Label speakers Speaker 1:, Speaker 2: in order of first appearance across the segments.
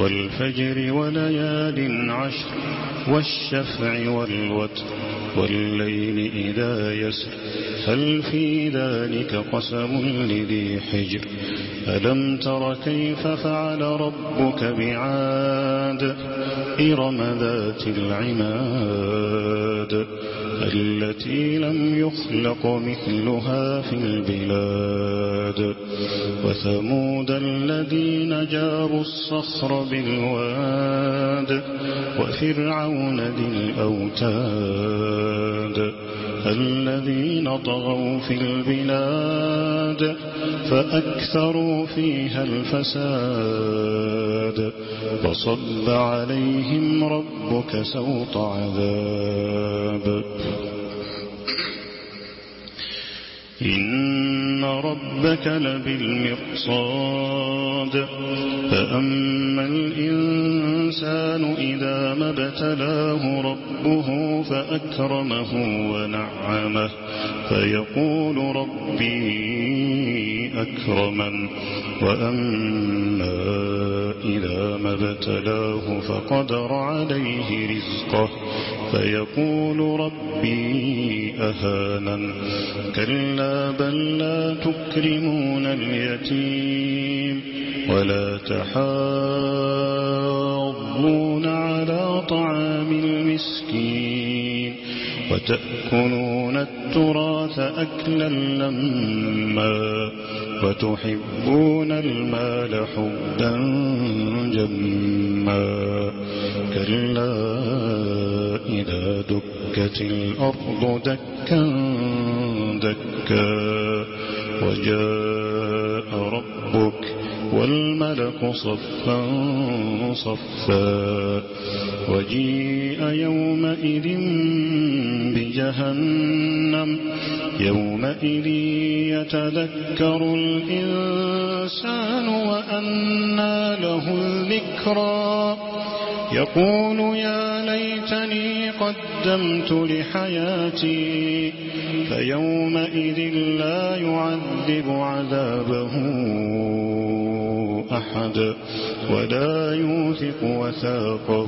Speaker 1: والفجر وليال عشر والشفع والوتر والليل إذا يسر هل في ذلك قسم لذي حجر ألم تر كيف فعل ربك بعاد إرم ذات العماد التي لم يخلق مثلها في البلاد وثمود الذين جابوا الصخر بالواد وفرعون ذي الأوتاد الذين طغوا في البلاد فأكثروا فيها الفساد فصب عليهم ربك سوط عذاب إن ربك لبالمرصاد فأما الإنسان إذا ما ابتلاه ربه فأكرمه ونعمه فيقول ربي أكرمن وأما إذا ما ابتلاه فقدر عليه رزقه فيقول ربي أهانن كلا بل لا تكرمون اليتيم ولا تحاضون على طعام المسكين وتأكلون التراث أكلا لما وتحبون المال حبا جما كلا إذا دكت الأرض دكا دكا وجاء ربك والملك صفا صفا وجيء يومئذ بجهنم يومئذ يتذكر الإنسان وأنى له الذكرى يقول يا ليتني قدمت لحياتي فيومئذ لا يعذب عذابه أحد ولا يوثق وثاقه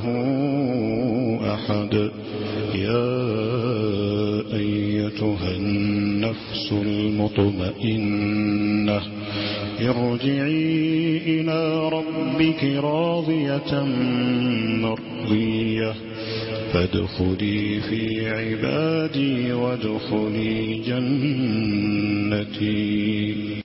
Speaker 1: أحد يا أيتها النفس المطمئنة ارجعي إلى ربك راضية مرضية فادخلي في عبادي وادخلي جنتي.